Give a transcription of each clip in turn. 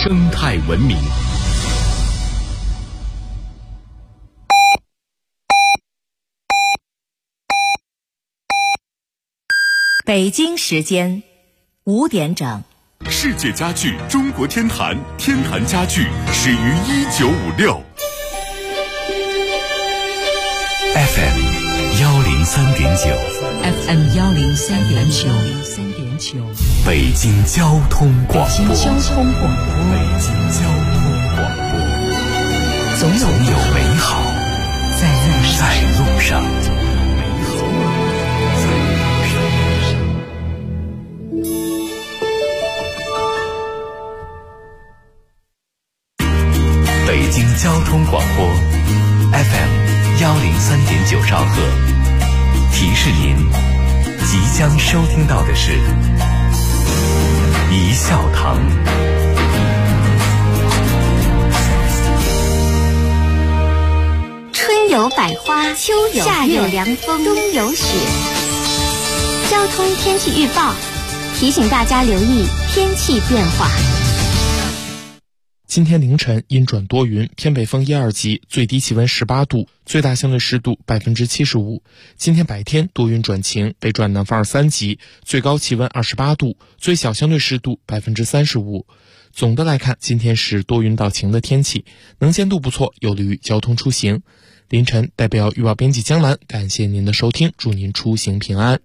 生态文明。 北京时间5点整。 世界家具中国天坛，天坛家具始于1956。FM 103.9 FM 103.9， 北京交通广播。 北京交通广播，总有美好在路上。 北京交通广播 FM 103.9兆赫，提示您即将收听到的是一笑堂。 春有百花，秋有夏有凉风，冬有雪。交通天气预报提醒大家留意天气变化。 今天凌晨阴转多云，偏北风1、2级，最低气温18度，最大相对湿度75%。今天白天多云转晴，北转南风2、3级，最高气温28度，最小相对湿度35%。总的来看，今天是多云到晴的天气，能见度不错，有利于交通出行。凌晨代表预报编辑江兰，感谢您的收听，祝您出行平安。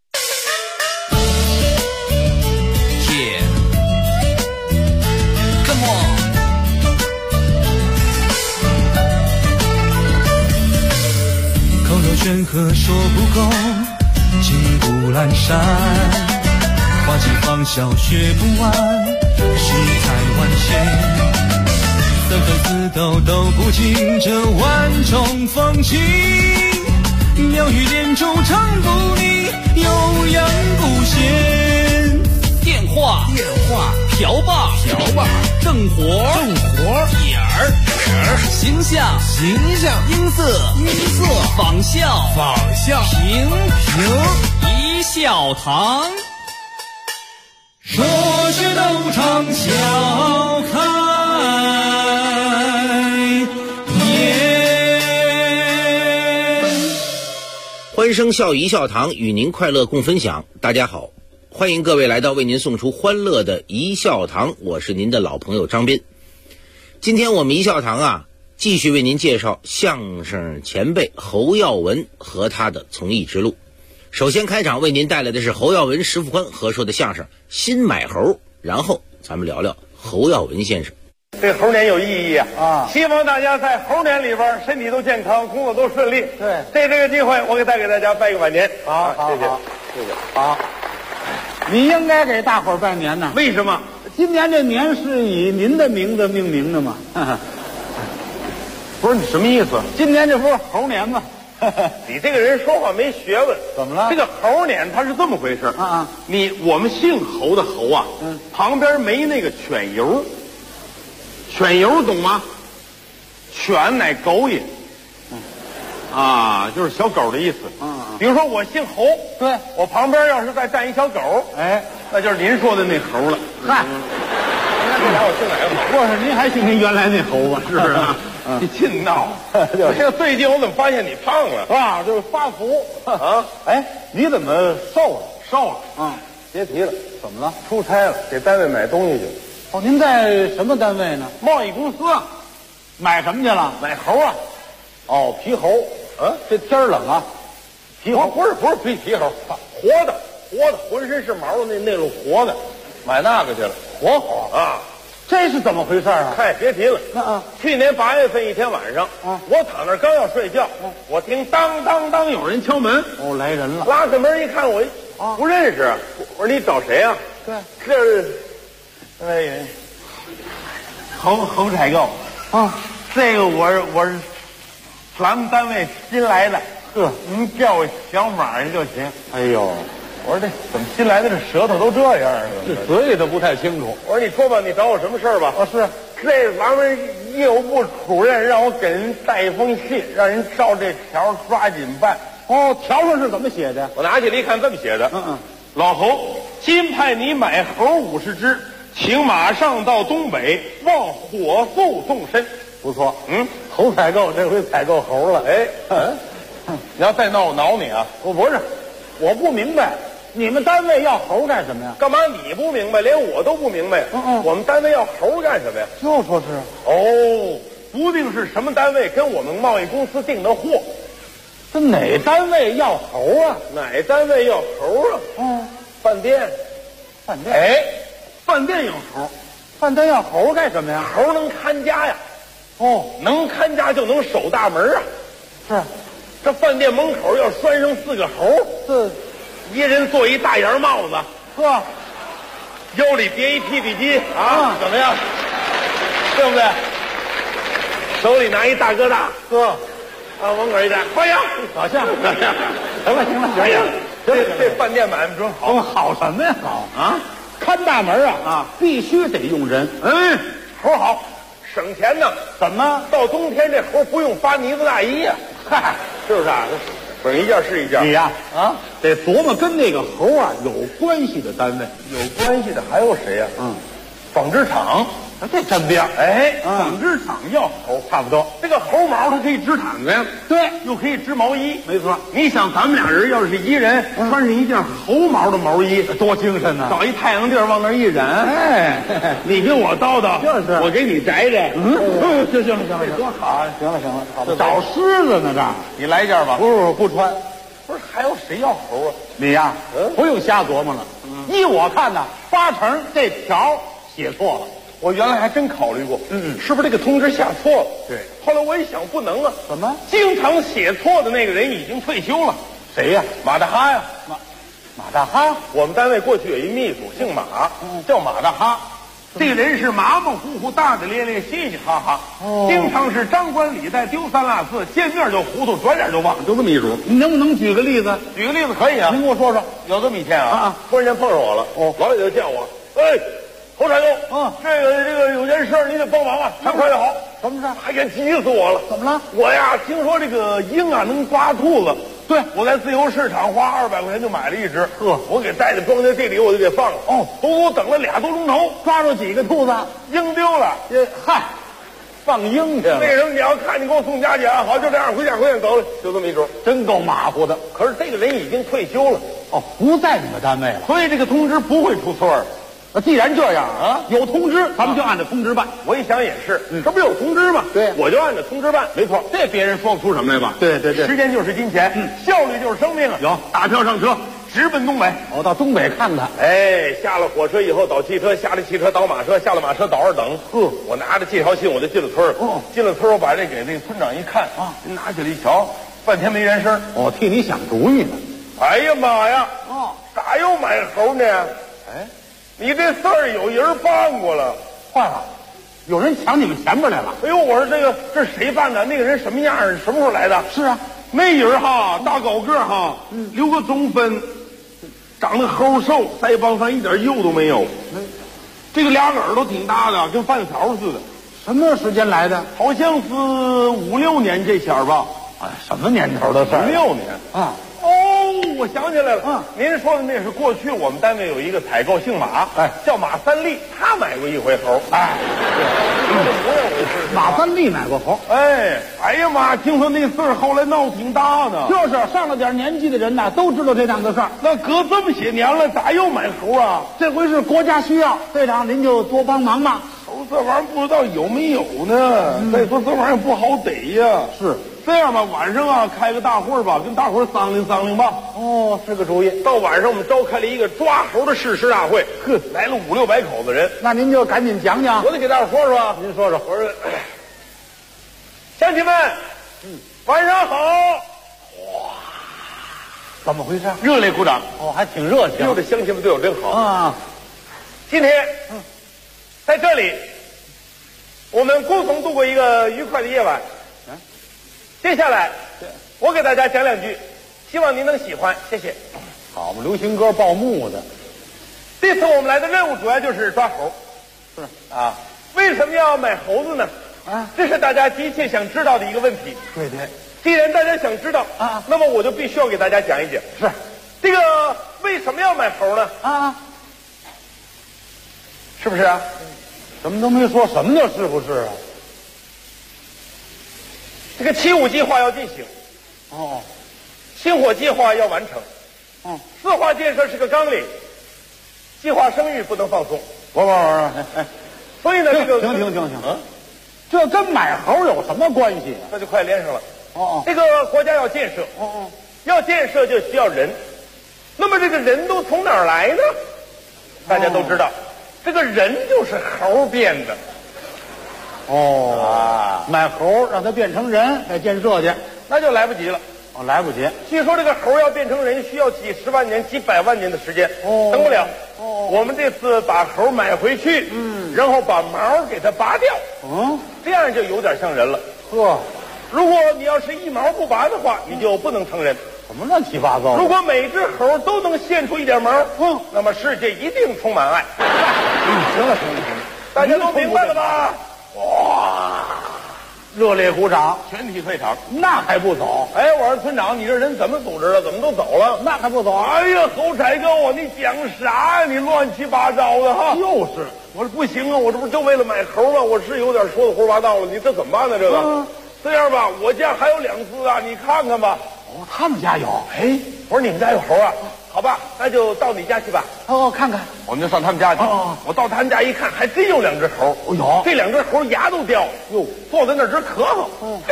口若悬河说不够，金不阑珊，花期芳笑学不完，世态万千，纷纷似斗斗不尽这万种风情，妙语连珠唱不腻，悠扬不闲。 电话瓢把正活点儿形象音色仿效平一笑堂， 说学逗唱笑开颜。 欢声笑语一笑堂，与您快乐共分享。大家好，欢迎各位来到为您送出欢乐的一笑堂，我是您的老朋友张斌。今天我们一笑堂继续为您介绍相声前辈侯耀文和他的从艺之路。首先开场为您带来的是侯耀文、石富宽合说的相声《新买猴》，然后咱们聊聊侯耀文先生。 这猴年有意义希望大家在猴年里边身体都健康，工作都顺利。对，这个机会我再给大家拜个晚年。 好， 谢谢。 好，你应该给大伙儿拜年呢。 为什么？ 今年这年是以您的名字命名的吗？ 不是，你什么意思？ 今年这不是猴年吗？ 你这个人说话没学问。 怎么了？ 这个猴年它是这么回事我们姓侯的侯旁边没那个犬油，犬油懂吗？犬乃狗也，就是小狗的意思。比如说我姓侯， 对， 我旁边要是再站一小狗，那就是您说的那猴了。 嗨， 那这俩我姓哪个好？ 不是，您还姓您原来那猴吧？ 是不是你净闹！最近我怎么发现你胖了就是发福你怎么瘦了？别提了，怎么了？ 出差了，给单位买东西去。 哦，您在什么单位呢？ 贸易公司买什么去了？ 买猴皮猴。这天冷皮猴不是皮猴，活的，浑身是毛的那种活的，买那个去了。 活猴这是怎么回事嗨，别提了。去年8月份一天晚上我躺那刚要睡觉我听当当当有人敲门。 来人了。 拉开门一看，我不认识。我说你找谁呀？ 对， 这侯采购这个我是咱们单位新来的，您叫我小马就行。 哎呦， 我说这怎么新来的这舌头都这样啊？ 这嘴里都不太清楚。 我说你说吧，你找我什么事儿吧？ 是这咱们业务部主任让我给人带一封信，让人照这条抓紧办。 条上是怎么写的？ 我拿起来一看，这么写的：老侯，今派你买猴50只， 请马上到东北，望火速动身。 不错，猴采购这回采购猴了。 你要再闹我挠你啊！ 不是，我不明白，你们单位要猴干什么呀？ 干嘛你不明白，连我都不明白。我们单位要猴干什么呀？ 就说是哦，不定是什么单位跟我们贸易公司订的货。 这哪单位要猴啊？ 哪单位要猴啊？饭店。饭店要猴。 饭店要猴干什么呀？ 猴能看家呀。能看家就能守大门啊。 是。 这饭店门口要拴上4个猴， 这一人做一大檐帽子，腰里别一屁屁机啊，怎么样？对不对？手里拿一大疙瘩，门口一站，欢迎， 好像。行了， 哎呀，这饭店买卖真好。 好什么呀？好啊！看大门啊，必须得用人。 猴好，省钱呢。 怎么？ 到冬天这猴不用发呢子大衣呀？嗨，是不是啊？省一件是一件。 你呀，得琢磨跟那个猴啊有关系的单位。 有关系的还有谁呀？纺织厂。 这沾边。 纺织厂要猴， 差不多。 这个猴毛它可以织毯子呀， 对， 又可以织毛衣。 没错。 你想咱们俩人要是一人穿上一件猴毛的毛衣， 多精神呢！ 找一太阳地儿往那儿一染，你跟我叨叨， 就是我给你摘摘。 行了，多好！行了，好吧。找狮子呢这儿， 你来一件吧。 不穿。 不是还有谁要猴啊？ 你呀，不用瞎琢磨了。依我看呢，8成这条写错了。 我原来还真考虑过，是不是这个通知下错了？ 对。 后来我一想，不能啊。 怎么？ 经常写错的那个人已经退休了。 谁呀？ 马大哈呀。 马大哈。 我们单位过去有一秘书，姓马，叫马大哈。这个人是马马虎虎、大大咧咧、嘻嘻哈哈，经常是张冠李戴、丢三落四，见面就糊涂，转眼就忘，就这么一主。 你能不能举个例子？ 举个例子可以啊。 您给我说说。 有这么一天突然间碰上我了，老李就叫我，侯采购，这个有件事你得帮忙啊，快快就好。 什么事？ 哎呀，急死我了！ 怎么了？ 我呀，听说这个鹰啊能抓兔子，对，我在自由市场花200块钱就买了一只，我给带着装在地里，我就给放了。足足等了2多钟头， 抓住几个兔子？ 鹰丢了。 放鹰去了。 为什么你要看你给我送家去啊？好，就这样，回家走了，就这么一出， 真够马虎的。 可是这个人已经退休了， 不在你们单位了， 所以这个通知不会出错的。 既然这样有通知，咱们就按照通知办。 我一想也是，这不有通知吗？ 对， 我就按照通知办。没错，这别人说不出什么来吧？ 对， 时间就是金钱，效率就是生命啊！ 有打票上车，直奔东北。 到东北看看。 下了火车以后倒汽车，下了汽车倒马车，下了马车倒着等。我拿着借条信我就进了村进了村我把这给那个村长一看拿起来一瞧，半天没人声。 替你想主意呢。 哎呀妈呀！咋又买猴呢？你这事儿有人办过了。 坏了，有人抢你们前边来了。 哎呦，我说这是谁办的？那个人什么样？什么时候来的？ 是啊， 那人大高个留个中分，长得齁瘦，腮帮上一点肉都没有。这个俩耳朵挺大的，跟饭勺似的。 什么时间来的？ 好像是5、6年这前儿吧。 什么年头的事儿 ？6年啊。我想起来了，您说的那是过去我们单位有一个采购姓马，叫马三立，他买过一回猴。 马三立买过猴。 哎呀妈！听说那事儿后来闹挺大呢。 就是上了点年纪的人呐，都知道这档子事儿。 那隔这么些年了，咋又买猴啊？ 这回是国家需要，队长您就多帮忙吧。 猴这玩意儿不知道有没有呢？再说这玩意儿不好逮呀。 是。 这样吧，晚上开个大会吧，跟大伙商量商量吧。 是个主意。 到晚上我们召开了一个抓猴的誓师大会，来了500-600口子人。 那您就赶紧讲讲。 我得给大伙说说啊。 您说说。 我说，乡亲们，晚上好。 怎么回事？ 热烈鼓掌。 还挺热情。 有的乡亲们对我真好啊。 今天，在这里，我们共同度过一个愉快的夜晚。接下来，我给大家讲2句，希望您能喜欢，谢谢。 好嘛，流行歌报幕的。 这次我们来的任务主要就是抓猴。 是啊，为什么要买猴子呢？这是大家急切想知道的一个问题。 对。 既然大家想知道那么我就必须要给大家讲一讲。 是。 这个为什么要买猴呢？ 是不是啊？ 什么都没说，什么叫是不是啊？ 这个7.5计划要进行， 哦， 星火计划要完成，4化建设是个纲领，计划生育不能放松。 不， 所以呢，这个停，这跟买猴有什么关系啊？ 那就快连上了。这个国家要建设，要建设就需要人，那么这个人都从哪儿来呢？大家都知道，这个人就是猴变的。 买猴让它变成人来建设去， 那就来不及了。 来不及。 据说这个猴要变成人需要几十万年、几百万年的时间，等不了。我们这次把猴买回去，然后把毛给它拔掉，这样就有点像人了。如果你要是一毛不拔的话，你就不能成人。 什么乱七八糟？ 如果每只猴都能现出一点毛，那么世界一定充满爱。 行了， 大家都明白了吧？ 哇！热烈鼓掌， 全体退场。 那还不走？ 哎，我说村长，你这人怎么组织的？怎么都走了？ 那还不走？ 哎呀，侯彩购啊，你讲啥呀？你乱七八糟的哈！ 就是， 我说不行啊，我这不就为了买猴吗？我是有点说的胡说八道了，你这怎么办呢？这个，这样吧，我家还有2只啊，你看看吧。 他们家有。 哎，我说你们家有猴啊？好吧，那就到你家去吧。 看看。 我们就上他们家去。我到他们家一看，还真有2只猴。 有。 这2只猴牙都掉了。坐在那儿直咳嗽。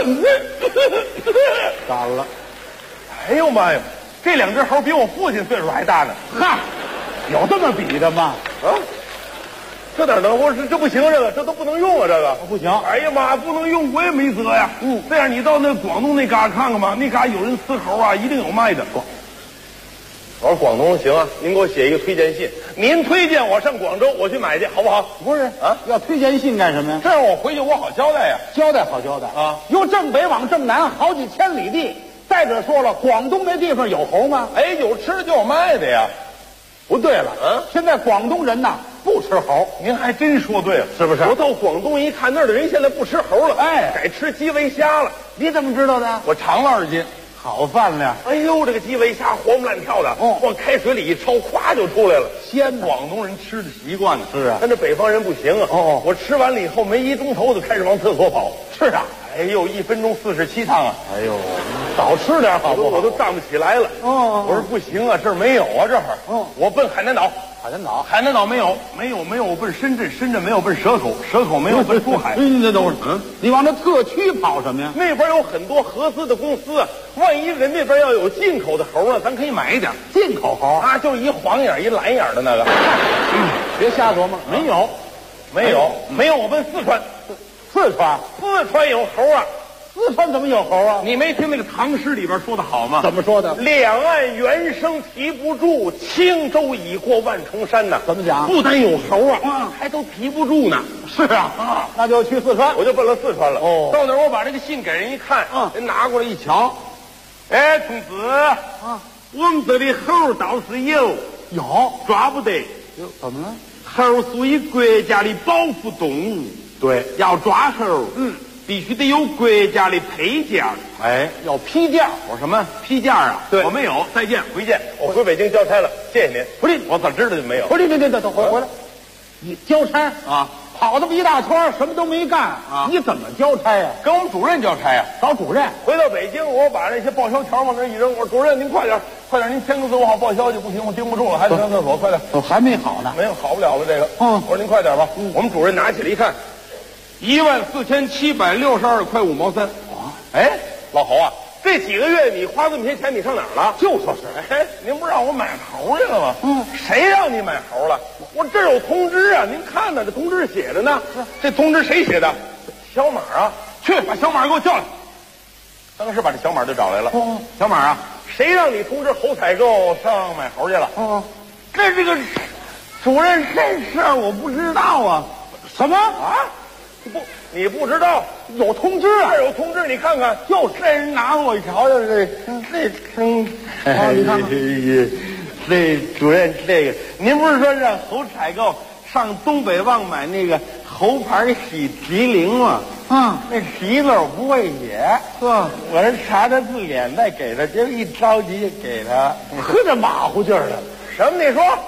干了。 哎呦妈呀，这2只猴比我父亲岁数还大呢。 有这么比的吗？ 这哪能？我说这不行，这都不能用啊，这个不行。 哎呀妈，不能用，我也没辙呀。这样你到那广东那嘎看看吧，那嘎有人吃猴啊，一定有卖的。我说广东行啊，您给我写一个推荐信，您推荐我上广州，我去买去，好不好？ 不是要推荐信干什么呀？ 这样我回去我好交代呀。 交代好交代啊！由正北往正南好几千里地。再者说了，广东那地方有猴吗？ 有吃的就有卖的呀。 不对了，现在广东人呐不吃猴， 您还真说对了，是不是？我到广东一看，那儿的人现在不吃猴了，改吃基围虾了。 你怎么知道的？ 我尝了2斤， 好饭量。 哎呦，这个基围虾活蹦乱跳的，往开水里一焯，咵就出来了。 鲜， 广东人吃的习惯呢。 是啊， 但这北方人不行啊。我吃完了以后没1钟头就开始往厕所跑。 是啊， 哎呦，1分钟47趟啊！ 哎呦，少吃点好不好？ 我都站不起来了。我说不行啊，这儿没有啊，这会儿。我奔海南岛。海南岛没有，我奔深圳，深圳没有奔蛇口，蛇口没有奔珠海。 那等会儿，你往那特区跑什么呀？ 那边有很多合资的公司啊，万一人那边要有进口的猴呢，咱可以买一点。 进口猴啊，就一黄眼一蓝眼的那个。 别瞎琢磨，没有， 我奔四川。 四川有猴啊。四川怎么有猴啊？ 你没听那个唐诗里边说的好吗？ 怎么说的？ 两岸猿声啼不住，轻舟已过万重山呐。 怎么讲？ 不单有猴啊，还都提不住呢。 是啊，那就去四川， 我就奔了四川了。到那儿我把这个信给人一看，人拿过来一瞧，哎，同志我们这里猴倒是有，抓不得。 怎么了？ 猴属于国家的保护动物， 对， 要抓猴，必须得有国家的配件。 哎，要批件。 我说什么批件啊？ 对， 我没有。再见，回见。我回北京交差了，谢谢您。 不是， 我咋知道就没有？ 不是，等回来。你交差啊？ 跑这么一大圈，什么都没干啊？你怎么交差呀？ 跟我们主任交差呀？ 找主任。 回到北京，我把那些报销条往那一扔，我说主任您快点，您签个字，我好报销去。不行，我盯不住了，还得上厕所，快点。 还没好呢。 没有，好不了了这个。我说您快点吧。我们主任拿起来一看。14762块5毛3。哎，老侯啊，这几个月你花这么些钱，你上哪儿了？ 就说是， 哎，您不让我买猴去了吗？谁让你买猴了？我这儿有通知啊，您看呢，这通知写着呢。这通知谁写的？小马啊，去把小马给我叫来。当时把这小马就找来了。小马啊，谁让你通知侯采购上买猴去了？这个主任，这事儿我不知道啊。 什么啊？你不知道有通知啊？ 这有通知，你看看。 就这人拿我一瞧，这你看看，这主任，这个您不是说让侯采购上东北旺买那个猴牌洗涤灵吗？那洗字我不会写，我是查他字典再给他，结果一着急就给他， 喝着马虎劲儿的。 什么？你说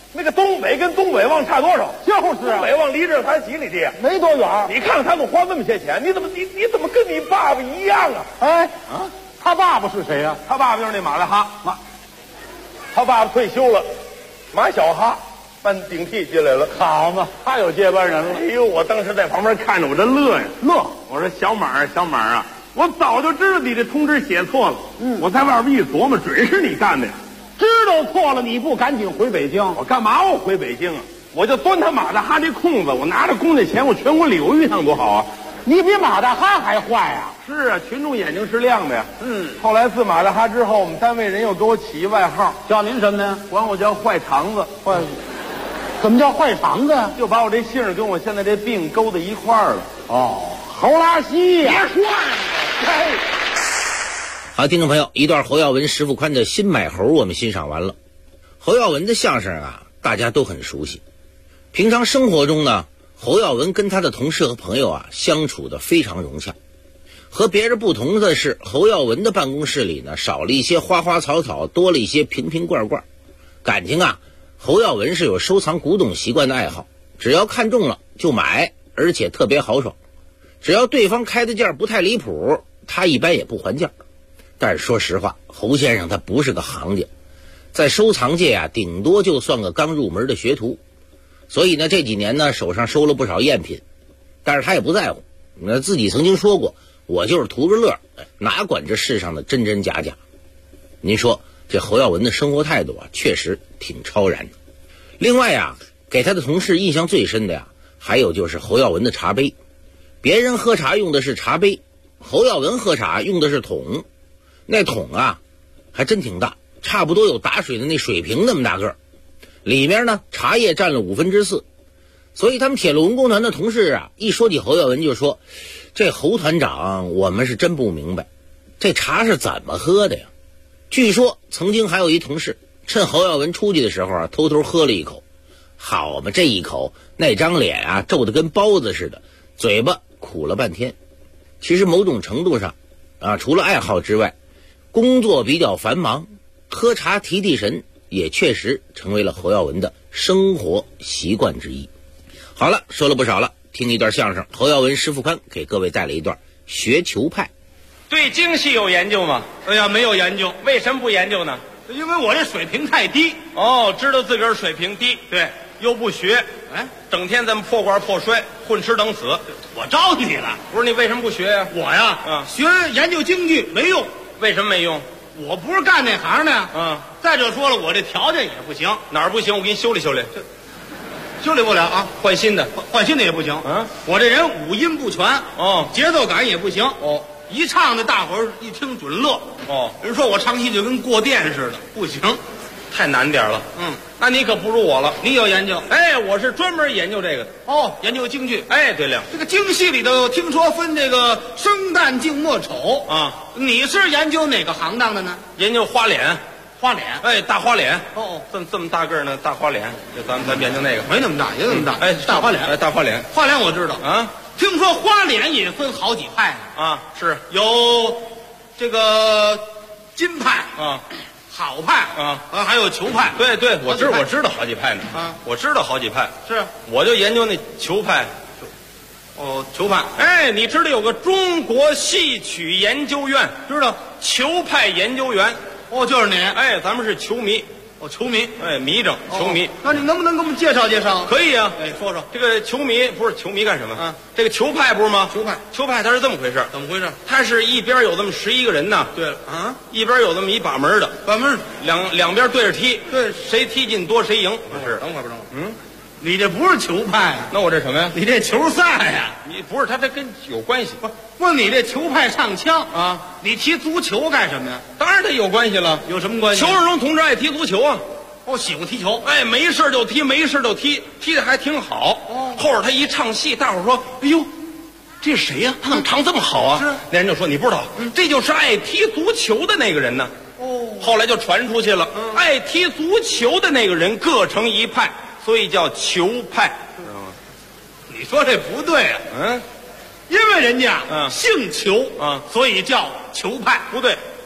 那个东北跟东北旺差多少？ 就是东北旺离这才几里地， 没多远。 你看看他们花那么些钱，你怎么跟你爸爸一样啊？ 哎啊，他爸爸是谁呀？ 他爸爸就是那马大哈，他爸爸退休了，马小哈搬顶替进来了。 好嘛，他有接班人了。 哎呦，我当时在旁边看着，我这乐呀乐。我说小马啊，我早就知道你这通知写错了。我在外边一琢磨，准是你干的呀。 知道错了，你不赶紧回北京？ 我干嘛我回北京啊？我就钻他马大哈这空子，我拿着公家钱，我全国旅游一趟多好啊！ 你比马大哈还坏呀！ 是啊，群众眼睛是亮的呀。后来自马大哈之后，我们单位人又给我起一外号， 叫您什么呢？ 管我叫坏肠子。 坏，怎么叫坏肠子？ 就把我这姓跟我现在这病勾在一块儿了。 哦，猴拉稀呀！ 别说了，哎。 好，听众朋友，一段侯耀文、石富宽的新买猴我们欣赏完了。侯耀文的相声啊，大家都很熟悉。平常生活中呢，侯耀文跟他的同事和朋友啊相处的非常融洽。和别人不同的是，侯耀文的办公室里呢少了一些花花草草，多了一些瓶瓶罐罐。感情啊，侯耀文是有收藏古董习惯的爱好，只要看中了就买，而且特别豪爽。只要对方开的价不太离谱，他一般也不还价。但是说实话，侯先生他不是个行家，在收藏界啊，顶多就算个刚入门的学徒。所以呢，这几年呢，手上收了不少赝品，但是他也不在乎。那自己曾经说过，我就是图个乐，哪管这世上的真真假假。您说这侯耀文的生活态度啊，确实挺超然的。另外啊，给他的同事印象最深的呀，还有就是侯耀文的茶杯。别人喝茶用的是茶杯，侯耀文喝茶用的是桶。那桶啊还真挺大，差不多有打水的那水瓶那么大个儿，里面呢茶叶占了4/5。所以他们铁路文工团的同事啊，一说起侯耀文就说，这侯团长我们是真不明白，这茶是怎么喝的呀？据说曾经还有一同事趁侯耀文出去的时候啊，偷偷喝了一口。好嘛，这一口那张脸啊皱得跟包子似的，嘴巴苦了半天。其实某种程度上啊，除了爱好之外，工作比较繁忙，喝茶提提神也确实成为了侯耀文的生活习惯之一。好了，说了不少了，听一段相声，侯耀文、石富宽给各位带来一段学球派。 对京戏有研究吗？ 哎呀，没有研究。 为什么不研究呢？ 因为我这水平太低。 哦，知道自个儿水平低， 对， 又不学， 哎， 整天咱们破罐破摔，混吃等死。 我招你了。 不是你为什么不学呀？ 我呀，学研究京剧没用。 为什么没用？ 我不是干那行的。再者说了，我这条件也不行。 哪儿不行？我给你修理修理。 修理不了啊， 换新的， 换新的也不行。我这人五音不全，节奏感也不行。一唱的大伙儿一听准乐。人说我唱戏就跟过电似的，不行， 太难点了。那你可不如我了， 你有研究。 哎，我是专门研究这个的。 研究京剧。 哎，对了， 这个京戏里头听说分这个生旦净末丑啊， 你是研究哪个行当的呢？ 研究花脸。 花脸， 哎，大花脸。这么大个儿呢，大花脸，就咱们研究那个， 没那么大，也那么大。 哎， 大花脸， 哎，大花脸， 花脸我知道啊。 听说花脸也分好几派呢。 啊，是有这个金派啊， 好派啊， 还有球派。 对对，我知道好几派呢啊， 我知道好几派。 是， 我就研究那球派。 球派。 哎，你知道有个中国戏曲研究院？ 知道， 球派研究员。 就是你。 哎，咱们是球迷。 球迷。 哎，迷症，球迷。 那你能不能给我们介绍介绍？ 可以啊。 哎，说说这个球迷不是球迷干什么？这个球派不是吗？球派它是这么回事。 怎么回事？ 它是一边有这么11个人呢。 对了啊， 一边有这么一把门的。 把门两边对着踢。 对， 谁踢进多谁赢。 不是，等会儿。你这不是球派啊？ 那我这什么呀？ 你这球赛呀？ 你不是，他这跟有关系。 不，你这球派上枪啊？ 你踢足球干什么呀？ 当然得有关系了。 有什么关系？ 裘世荣同志爱踢足球啊。 喜欢踢球。 哎，没事就踢，没事就踢，踢得还挺好。后边他一唱戏，大伙说：“哎呦，这是谁呀？他怎么唱这么好啊？” 是。 那人就说：“你不知道，这就是爱踢足球的那个人呢。”后来就传出去了。爱踢足球的那个人各成一派，所以叫球派。 你说这不对啊。因为人家姓裘啊， 所以叫球派。 不对，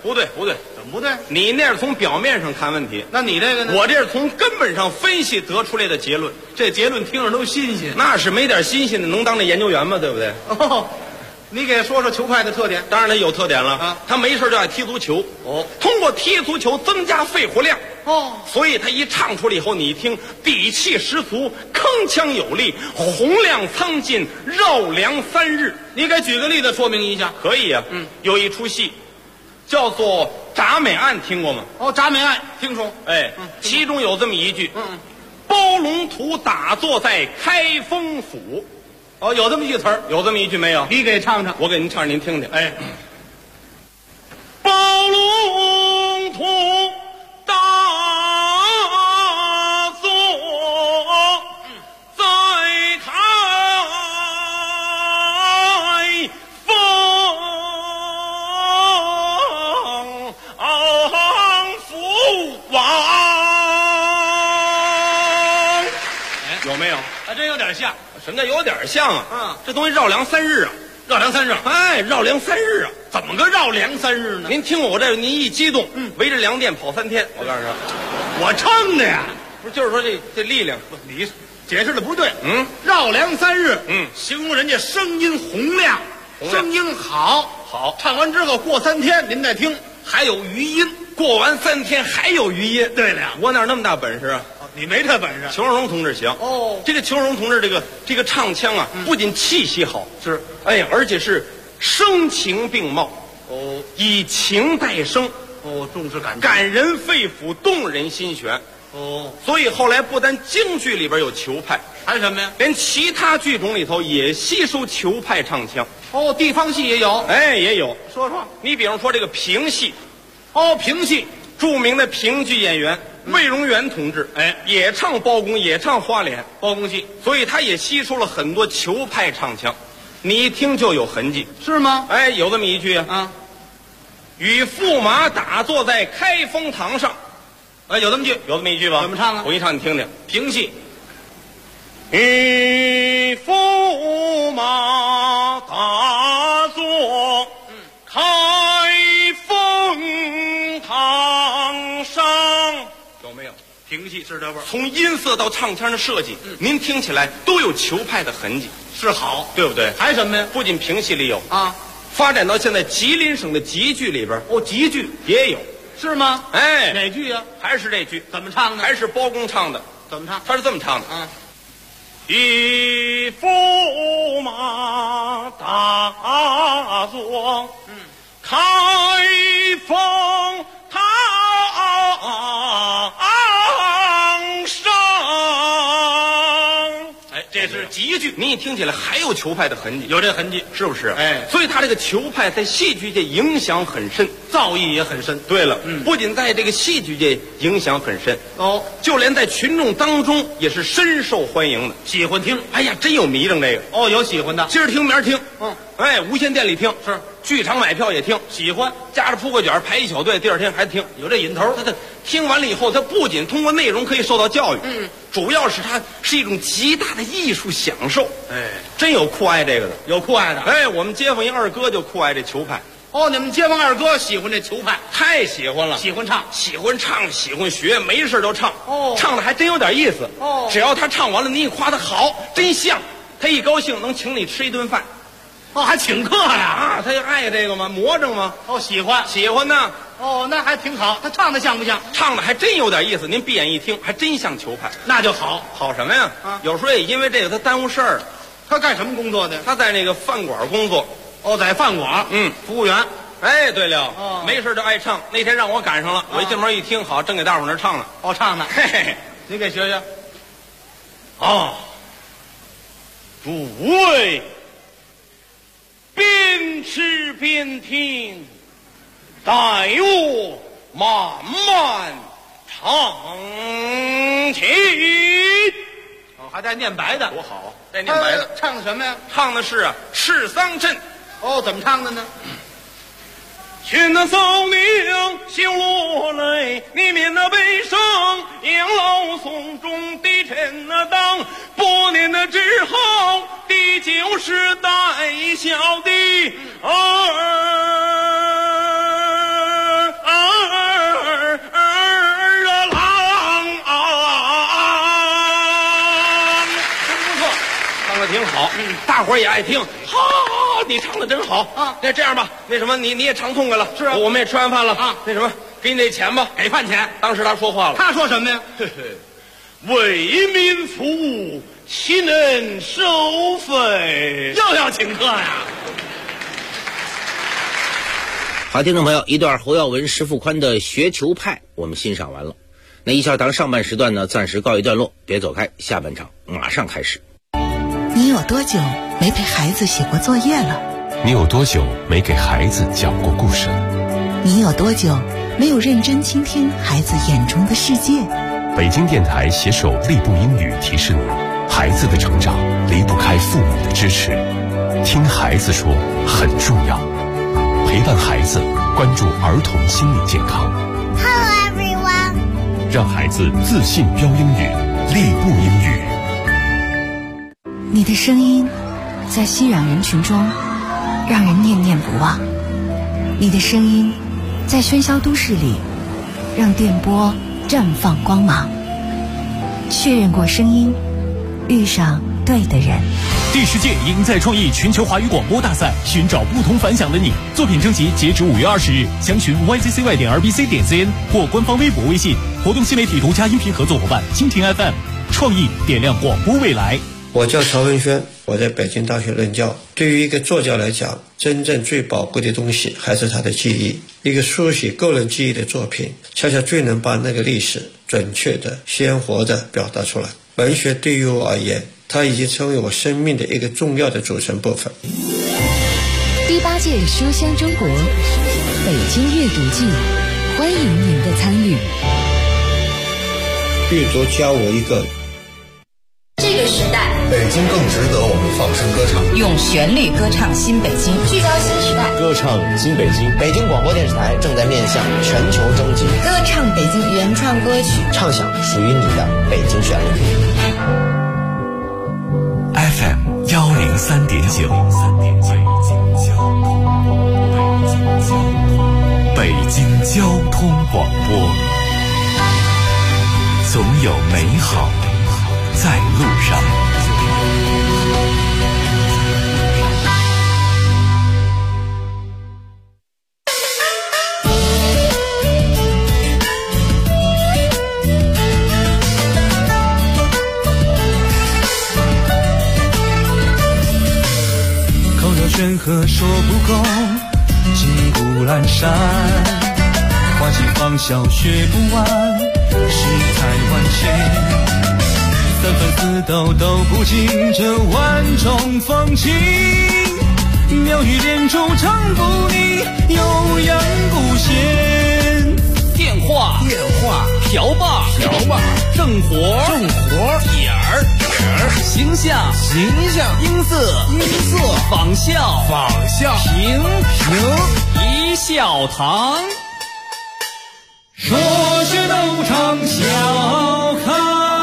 不对， 怎么不对？ 你那是从表面上看问题， 那你这个呢？ 我这是从根本上分析得出来的结论。 这结论听着都新鲜。 那是没点新鲜的，能当这研究员吗？对不对？ 哦，你给说说球派的特点。 当然他有特点了啊， 他没事就爱踢足球。 哦， 通过踢足球增加肺活量。 哦， 所以他一唱出来以后，你一听底气十足，铿锵有力，洪亮苍劲，绕梁3日。 你给举个例子说明一下。 可以啊，有一出戏叫做《铡美案》，听过吗？ 哦，铡美案听说。 哎，其中有这么一句，包龙图打坐在开封府。 哦，有这么一句词儿， 有这么一句没有？ 你给唱唱。 我给您唱，您听听。 哎， 包龙图打坐在开封府王。有没有？ 还真有点像。 什么叫有点像啊？ 嗯， 这东西绕梁3日啊， 绕梁3日。 哎，绕梁3日啊， 怎么个绕梁3日呢？ 您听我这个，您一激动，围着粮店跑3天。我告诉你， 我撑的呀。 不是，就是说这力量， 你解释的不对。 绕梁3日， 形容人家声音洪亮，声音好。唱完之后过3天，您再听还有余音。 过完3天还有余音。 对了， 我哪那么大本事啊？ 你没这本事。 裘荣同志行。 哦， 这个裘荣同志这个唱腔啊，不仅气息好， 是， 哎，而且是声情并茂。 哦， 以情代声。 哦，重视感情， 感人肺腑，动人心弦。 哦， 所以后来不单京剧里边有裘派， 还有什么呀？ 连其他剧种里头也吸收裘派唱腔。 哦，地方戏也有。 哎，也有。 说说。 你比方说这个评戏。 哦，评戏， 著名的评剧演员魏荣元同志， 哎， 也唱包公，也唱花脸， 包公戏， 所以他也吸收了很多裘派唱腔，你一听就有痕迹， 是吗？ 哎，有这么一句啊， 与驸马打坐在开封堂上， 哎，有这么句， 有这么一句吧？ 怎么唱啊？ 我一唱你听听， 评戏， 与驸马打坐，开封堂上，有没有？ 评戏是这味儿。 从音色到唱腔的设计，您听起来都有裘派的痕迹， 是好， 对不对？ 还什么呀？ 不仅评戏里有啊， 发展到现在吉林省的集剧里边， 哦，集剧也有， 是吗？ 哎， 哪句呀？ 还是这句？ 怎么唱呢？ 还是包公唱的？ 怎么唱？ 他是这么唱的啊。 与驸马打坐，开封堂上。 哎，这是集剧， 你一听起来还有裘派的痕迹， 有这痕迹， 是不是？ 哎， 所以他这个裘派在戏剧界影响很深， 造诣也很深。 对了，不仅在这个戏剧界影响很深， 哦， 就连在群众当中也是深受欢迎的， 喜欢听。 哎呀，真有迷瞪这个。 哦，有喜欢的， 今儿听明儿听，哎，无线电里听， 是剧场买票也听， 喜欢， 夹着铺个卷排一小队，第二天还听， 有这瘾头。 他听完了以后，他不仅通过内容可以受到教育，主要是它是一种极大的艺术享受。 哎， 真有酷爱这个的， 有酷爱的。 哎，我们街坊一二哥就酷爱这裘派。 哦，你们街坊二哥喜欢这裘派， 太喜欢了， 喜欢唱， 喜欢唱，喜欢学，没事就唱。 哦， 唱的还真有点意思。 哦， 只要他唱完了，你一夸他好，真像，他一高兴能请你吃一顿饭。 哦，还请客呀？ 啊，他就爱这个吗？魔怔吗？ 哦，喜欢， 喜欢呢。 哦，那还挺好。他唱的像不像？ 唱的还真有点意思。您闭眼一听，还真像裘派。 那就好。 好什么呀？ 啊， 有时候也因为这个他耽误事儿。 他干什么工作的？ 他在那个饭馆工作。 哦，在饭馆，服务员。 哎，对了， 哦， 没事就爱唱。那天让我赶上了，我一进门一听，好，正给大伙那唱呢。 哦，唱呢。 嘿嘿， 您给学学。 啊，诸位，边吃边听，待我慢慢唱起。 哦，还带念白的， 多好！带念白的， 唱的什么呀？ 唱的是赤桑镇。 哦，怎么唱的呢？ 劝那扫灵休落泪，你免那悲伤，养老送终的臣那当。多年的之后，的就是带孝的儿好，大伙儿也爱听。好，你唱的真好啊！那这样吧，那什么，你也唱痛快了，是啊，我们也吃完饭了啊。那什么，给你那钱吧， 给饭钱。 当时他说话了， 他说什么呀？ 为民服务，岂能收费？ 又要请客呀！ 好，听众朋友，一段侯耀文、石富宽的《学球派》我们欣赏完了。那一笑堂上半时段呢，暂时告一段落，别走开，下半场马上开始。 你有多久没陪孩子写过作业了？ 你有多久没给孩子讲过故事了？ 你有多久没有认真倾听孩子眼中的世界？ 北京电台携手立步英语提示你，孩子的成长离不开父母的支持，听孩子说很重要，陪伴孩子，关注儿童心理健康。 Hello everyone， 让孩子自信标英语，立步英语。 你的声音在熙攘人群中让人念念不忘，你的声音在喧嚣都市里让电波绽放光芒。确认过声音，遇上对的人。 第10届赢在创意全球华语广播大赛，寻找不同凡响的你。作品征集截止5月20日，详询 yccy.rbc.cn 或官方微博微信。活动新媒体独家音频合作伙伴蜻蜓 FM， 创意点亮广播未来。 我叫曹文轩，我在北京大学任教。对于一个作家来讲，真正最宝贵的东西还是他的记忆。一个书写个人记忆的作品，恰恰最能把那个历史准确的、鲜活的表达出来。文学对于我而言，它已经成为我生命的一个重要的组成部分。 第8届书香中国北京阅读季，欢迎您的参与。 阅读教我一个这个时代， 北京更值得我们放声歌唱， 用旋律歌唱新北京， 聚焦新时代， 歌唱新北京。北京广播电视台正在面向全球征集， 歌唱北京原创歌曲， 唱响属于你的北京旋律。 FM 103.9，北京交通广播，总有美好在路上。 山河说不够，骑虎阑珊，花季芳笑学不完，世态万千，三分四斗都不尽这万种风情，妙语连珠唱不腻，悠扬不闲。 电话瓢把正活点儿形象音色仿效评一笑堂， 说学逗唱笑开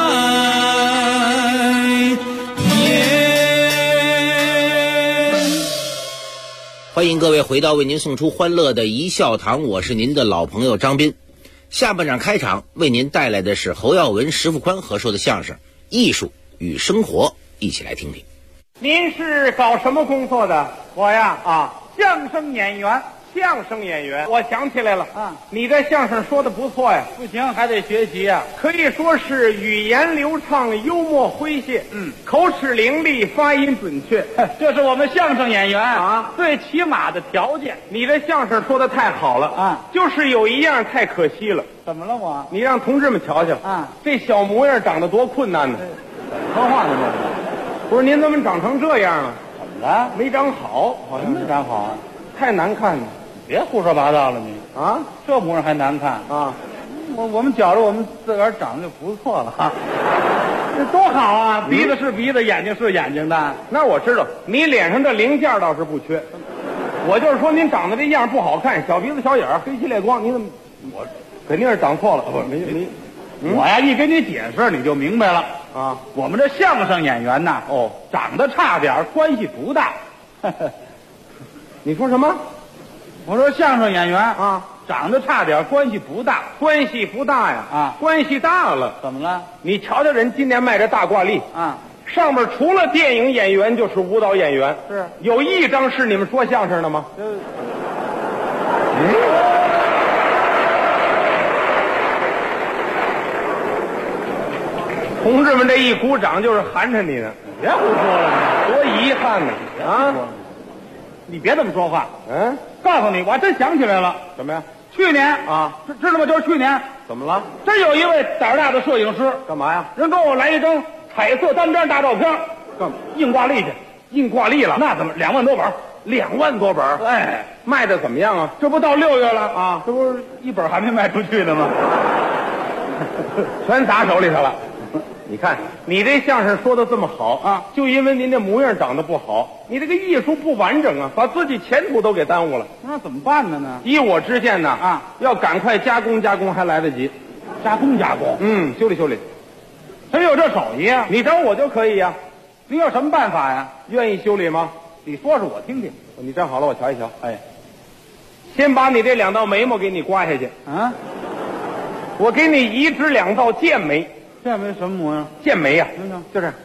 颜。 欢迎各位回到为您送出欢乐的一笑堂，我是您的老朋友张斌。下半场开场为您带来的是侯耀文、石富宽合说的相声《艺术与生活》，一起来听听。 您是搞什么工作的？我呀，相声演员。我想起来了，你这相声说的不错呀，不行还得学习呀。可以说是语言流畅，幽默诙谐，口齿伶俐，发音准确，这是我们相声演员最起码的条件。你这相声说的太好了就是有一样太可惜了。怎么了我？你让同志们瞧瞧这小模样长得多困难呢。说话呢不是您怎么长成这样啊？怎么了？没长好，好像没长好啊，太难看了。别胡说八道了你这模样还难看我们觉着我们自个儿长得就不错了这多好啊！鼻子是鼻子，眼睛是眼睛的。那我知道，你脸上这零件倒是不缺。我就是说您长得这样不好看，小鼻子小眼儿，黑漆烈光，你怎么？我肯定是长错了，不是没。我呀一跟你解释你就明白了我们这相声演员呐长得差点关系不大。你说什么？我说相声演员长得差点关系不大。关系不大呀关系大了。怎么了？你瞧瞧人今年卖这大挂历上面除了电影演员就是舞蹈演员， 是有一张是你们说相声的吗？同志们这一鼓掌就是寒碜你呢， 别胡说了， 多遗憾呢！啊， 你别这么说话。 嗯， 告诉你，我还真想起来了， 什么呀？ 去年啊， 知道吗？就是去年， 怎么了？ 真有一位胆儿大的摄影师， 干嘛呀？ 人跟我来一张彩色单张大照片， 干嘛？ 硬挂历去， 硬挂历了？ 那怎么2万多本 ？2万多本？ 哎， 卖的怎么样啊？ 这不到6月了啊， 这不是一本还没卖出去呢吗？ 全砸手里头了。你看，你这相声说的这么好啊， 就因为您这模样长得不好，你这个艺术不完整啊，把自己前途都给耽误了。 那怎么办呢？ 依我之见呢， 啊， 要赶快加工加工，还来得及。 加工加工， 修理修理。 谁有这手艺啊？ 你找我就可以呀。 您有什么办法呀？ 愿意修理吗？ 你说说我听听。 你站好了，我瞧一瞧。 哎， 先把你这2道眉毛给你刮下去啊， 我给你移植2道剑眉。 剑眉什么模样？ 剑眉呀，就这样，